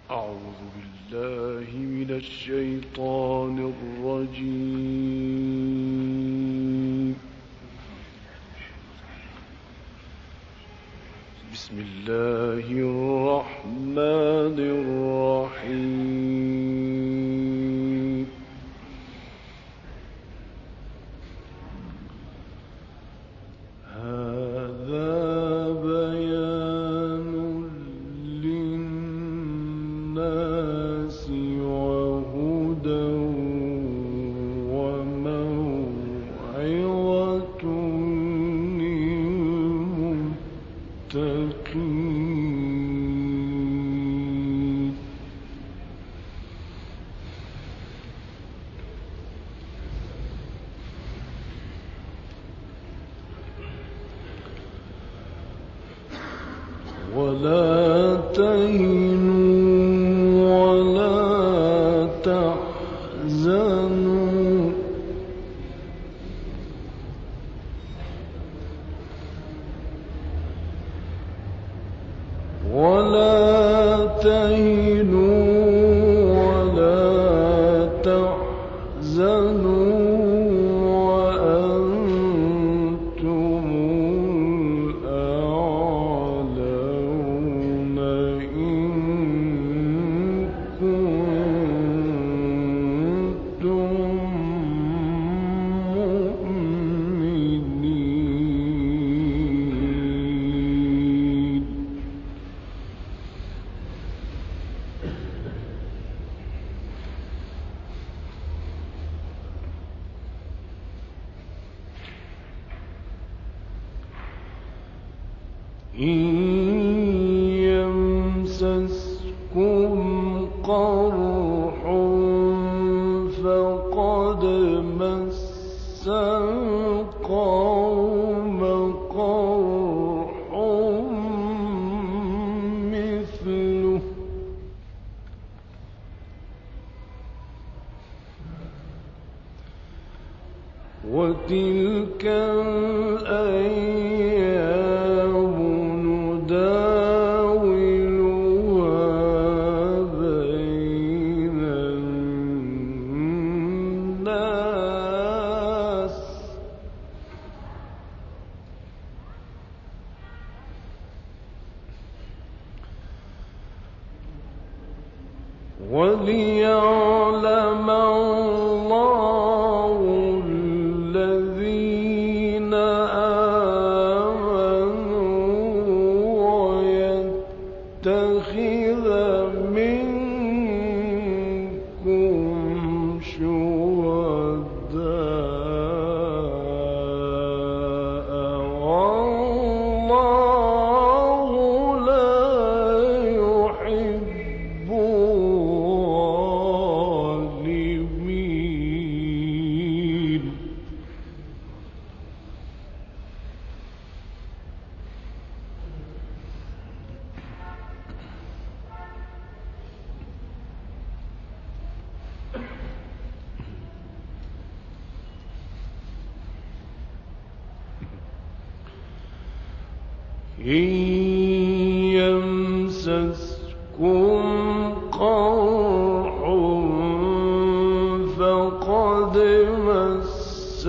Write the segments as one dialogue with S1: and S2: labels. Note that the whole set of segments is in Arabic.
S1: أعوذ بالله من الشيطان الرجيم. بسم الله الرحمن الرحيم. هذا بيان للناس وهدى وموعظة للمتقين. ولا تهنوا ولا تحزنوا وأنتم الأعلون إن كنتم مؤمنين. إن يمسسكم قرح فقد مس القوم قرح مثله وتلك الأيام نداولها بين الناس وليعلم الله الذين آمنوا ويتخذ منكم شهداء والله لا يحب الظالمين. إن يمسسكم قرح فقد مس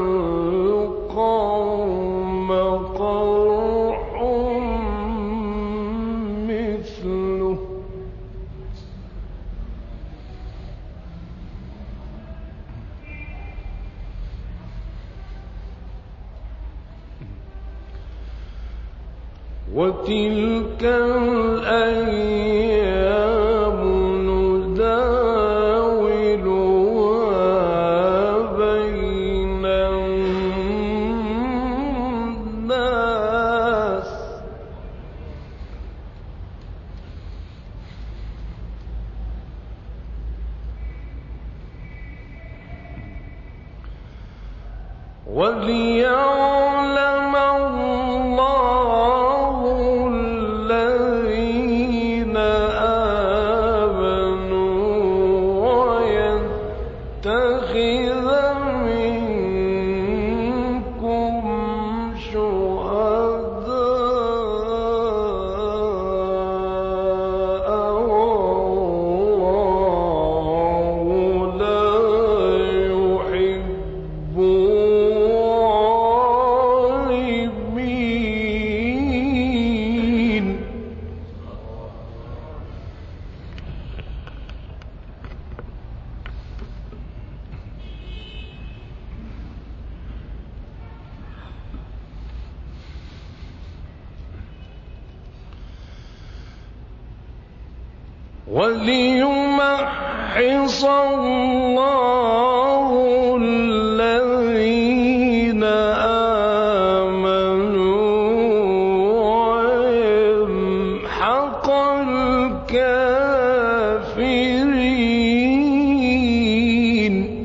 S1: القوم قرح مثله وتلك الأيام نداولها بين الناس وليعلم الله الذين آمنوا ويتخذ منكم شهداء وليمحص الله الذين آمنوا ويمحق الكافرين.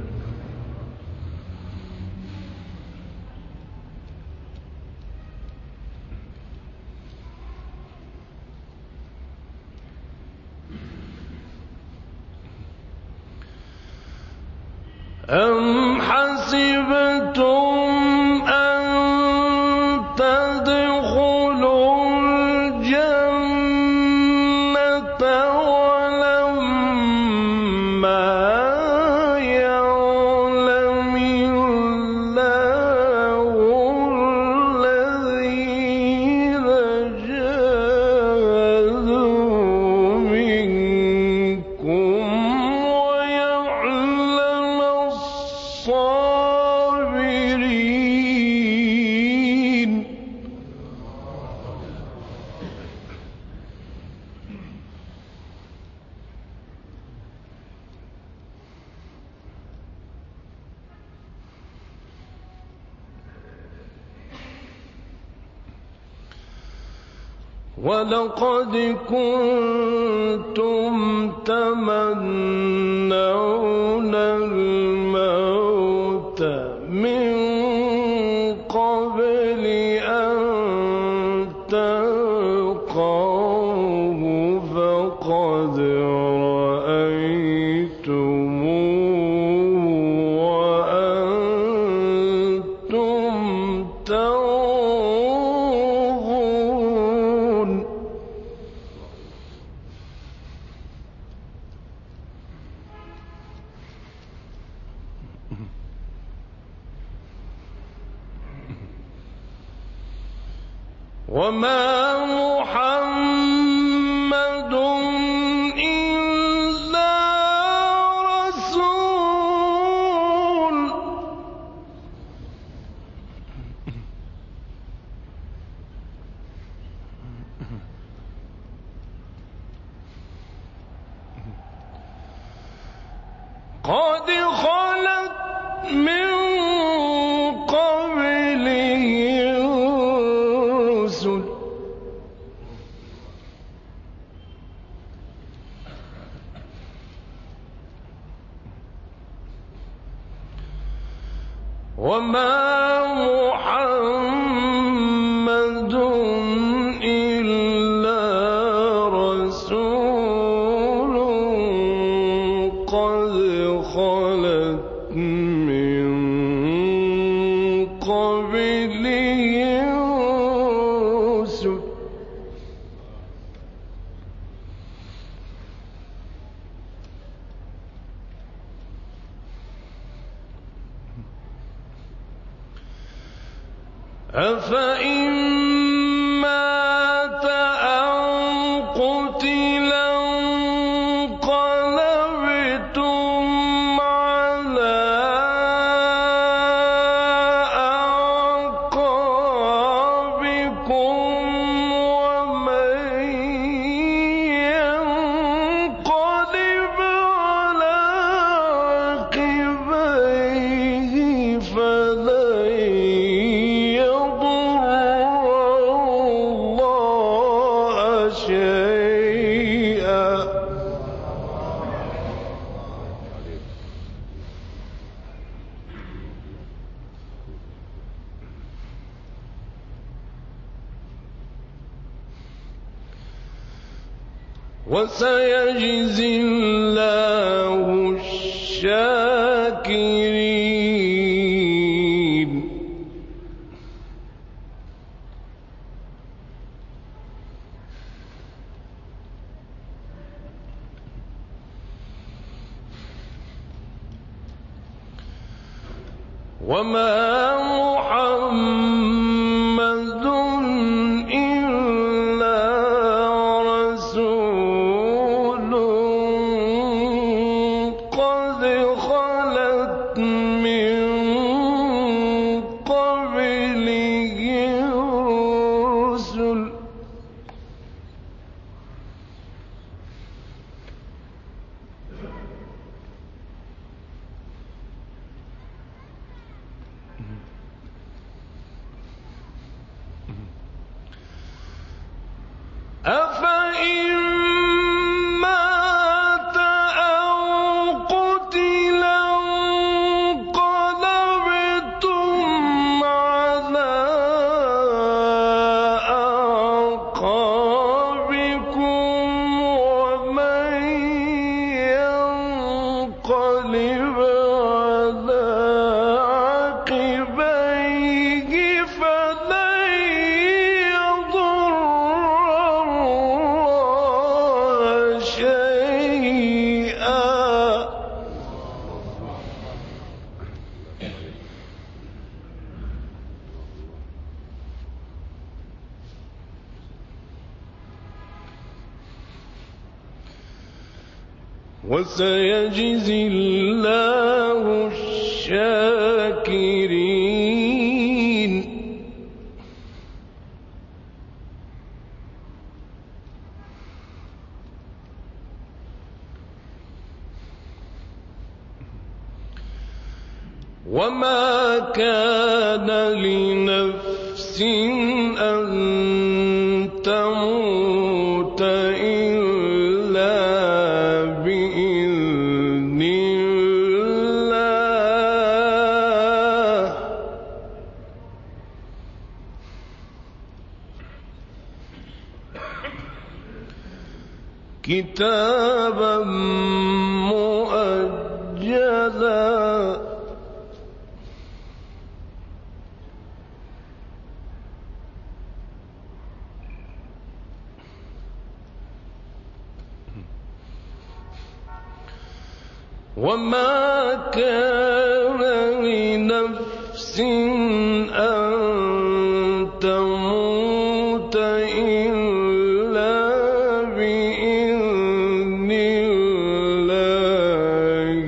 S1: أم حسبتم أن تدخلوا الجنة ولما يعلم الله الذين جاهدوا منكم ويعلم الصابرين. ولقد كنتم تمنون الموت من قبل أن تلقوه فقد رأيتموه وأنتم تنظرون. وما محمد إلا رسول قد خلت من قبله الرسل وما محمد إلا رسول قد خلت من قبله الرسل أفإن مات أو قتلا انقلبتم على أعقابكم ومن ينقلب على عقبيه فلن يضر الله شيئا. وسيجزي الله الشاكرين. وما محمد إلا رسول قد خلت من قبله الرسل أفإن مات أو قتل انقلبتم على أعقابكم ومن ينقلب على عقبيه فلن يضر الله شيئا وسيجزي الله الشاكرين. وما كان لنفس أن تموت إلا بإذن الله كتابا مؤجلا وما كان لنفس أن تموت إلا بإذن الله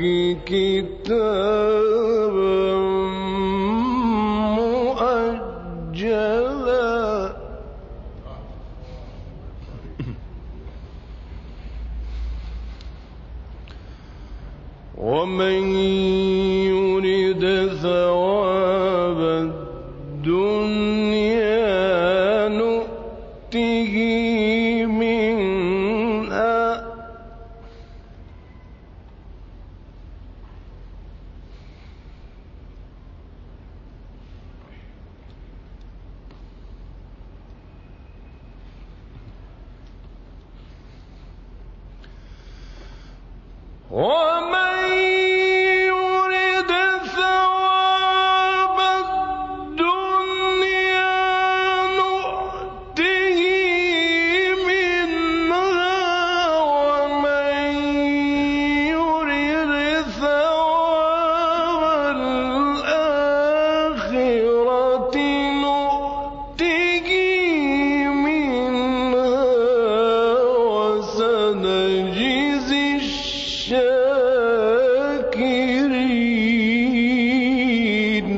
S1: كتابا مؤجلا ومن يرد ثواب الدنيا نؤته منها ومن يرد ثواب الدنيا نؤته منها ومن يرد ثواب الآخرة نؤته منها وسنجزي الشاكرين.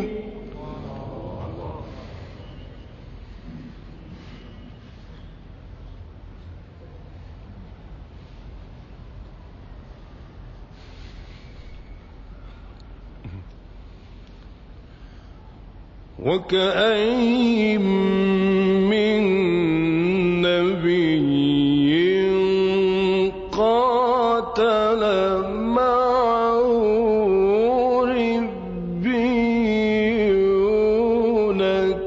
S1: وكأين من نبي قاتل معه ربيون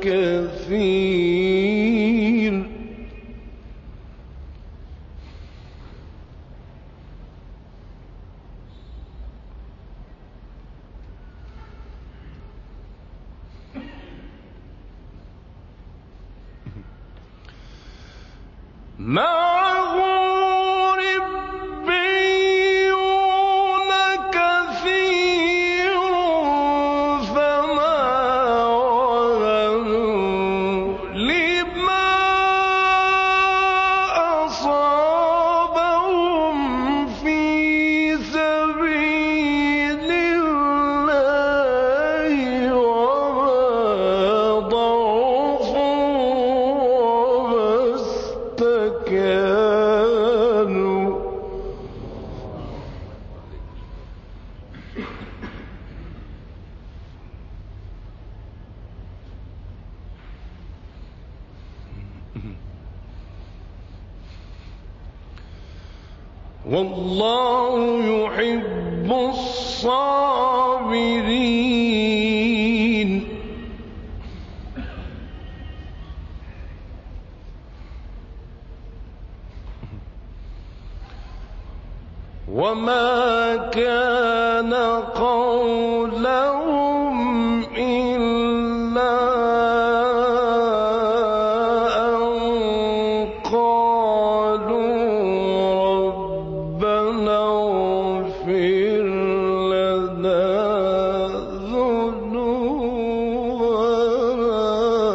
S1: كثير معه ربيون كثير فما وهنوا لما أصابهم في سبيل الله وما ضعفوا وما استكانوا والله يحب الصابرين وما كان قولهم إلا أن قالوا ربنا اغفر لنا ذنوبنا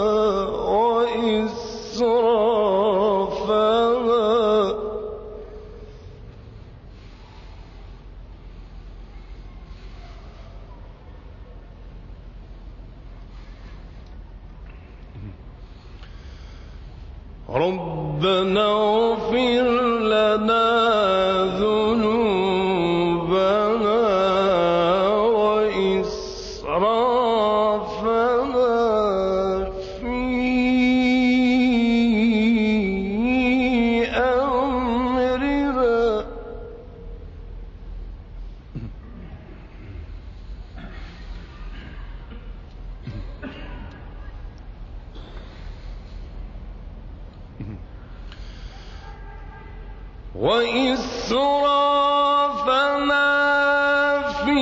S1: ربنا اغفر لنا ذنوبنا وإسرافنا في أمرنا وإسرافنا في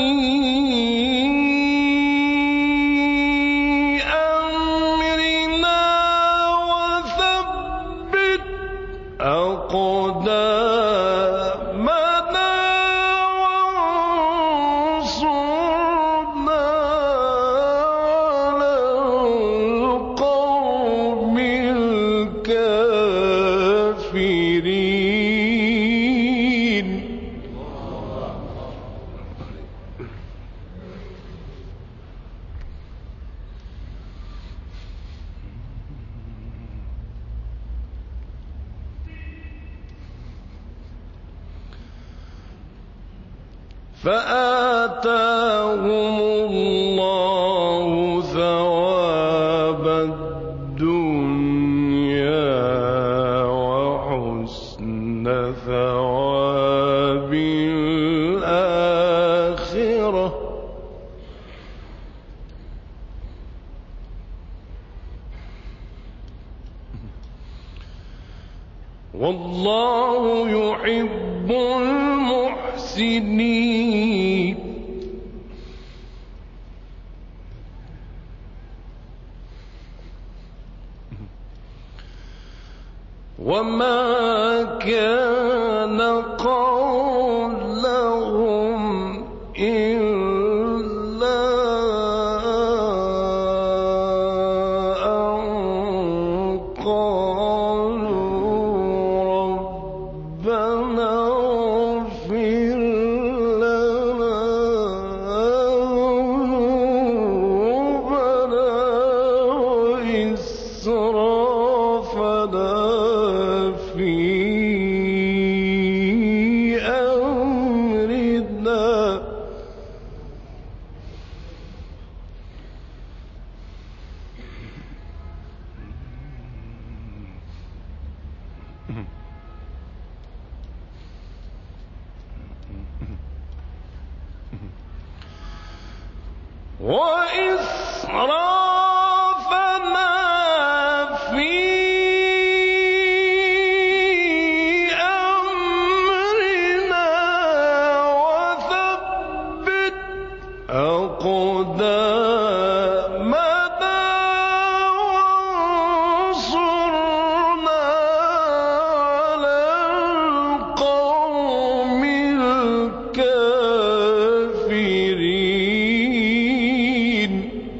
S1: أمرنا وثبت أقدامنا وانصرنا على القوم الكافرين فآتاهم الله ثواب الدنيا وحسن ثواب الآخرة والله يحب المحسنين وما كان قولهم إلا أن قالوا ربنا اغفر لنا ذنوبنا وإسرافنا في أمرنا وإسرافنا في أمرنا وثبت أقدامنا وانصرنا على القوم الكافرين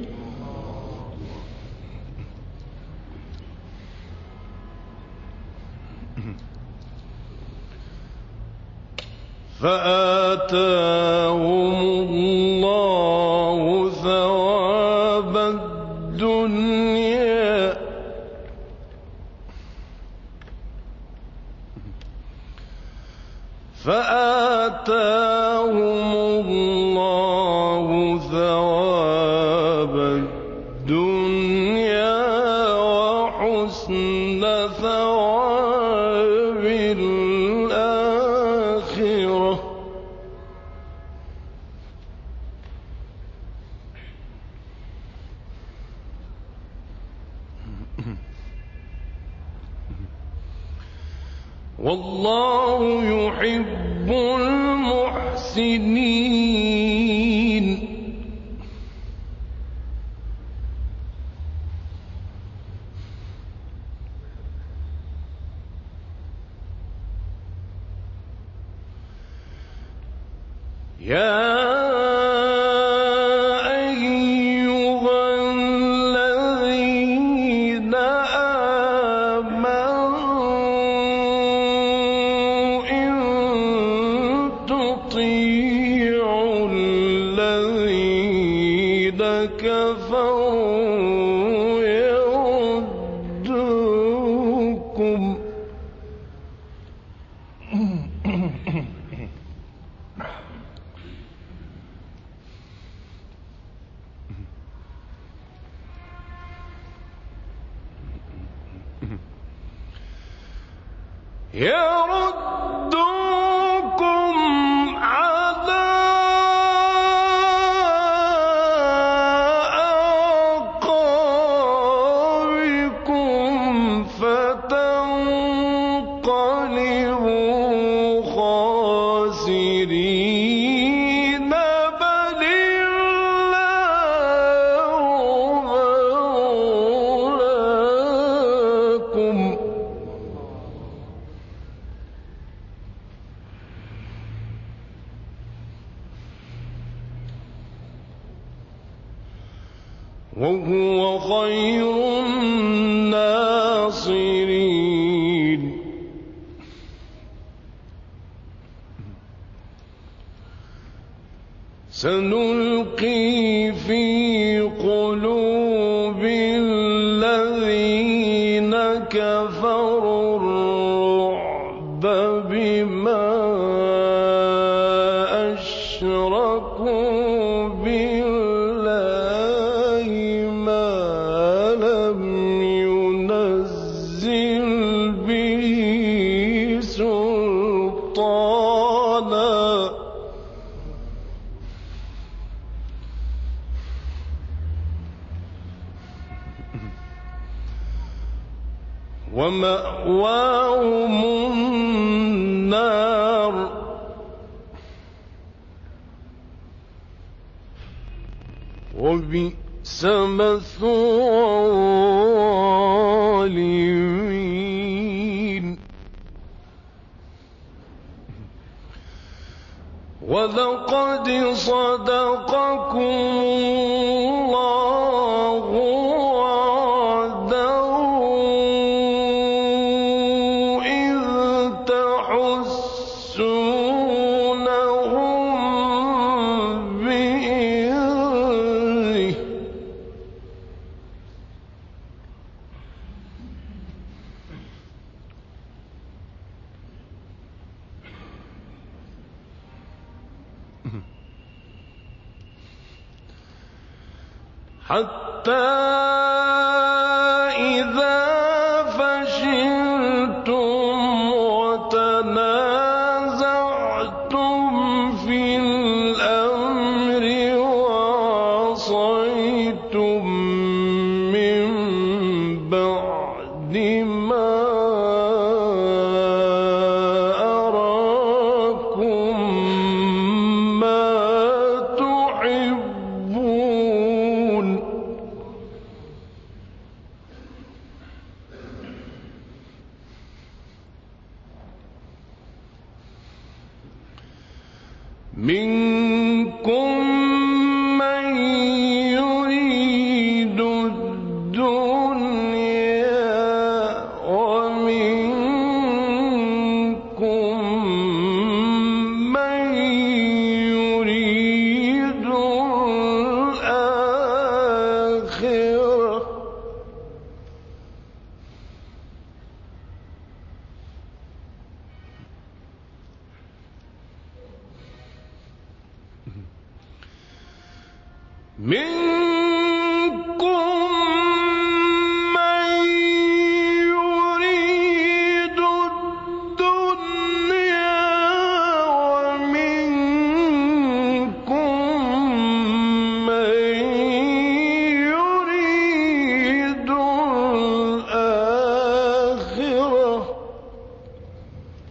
S1: فآتاهم الله ثواب الدنيا فآتاهم الله ثواب الدنيا وحسن ثواب الآخرة والله يحب المحسنين. يا كفروا يردوكم على أعقابكم فتنقلبوا خاسرين. بل الله مولاكم وهو خير الناصرين. سنلقي في قلوب الذين كفروا الرعب بما أشركوا بالله ما لم ينزل به سلطانا ومأواهم النار وبئس مثوى الظالمين. ولقد صدقكم الله وعده إذ تحسونهم بإذنه حتى إذا فشلتم وتنازعتم في الأمر وعصيتم من بعد ما أراكم ما تحبون منكم من يريد الدنيا ومنكم من يريد الآخرة منكم من يريد الدنيا ومنكم من يريد الآخرة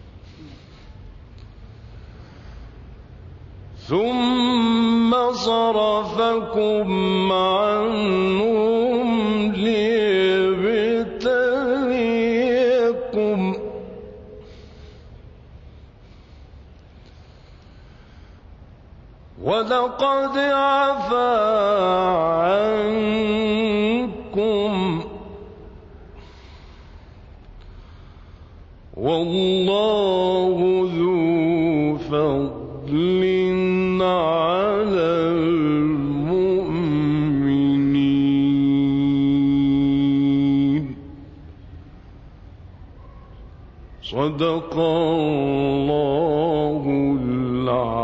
S1: ثم صرفكم عنهم ليبتليكم ولقد عفا عنكم والله ذو فضل على المؤمنين. صدق الله العظيم.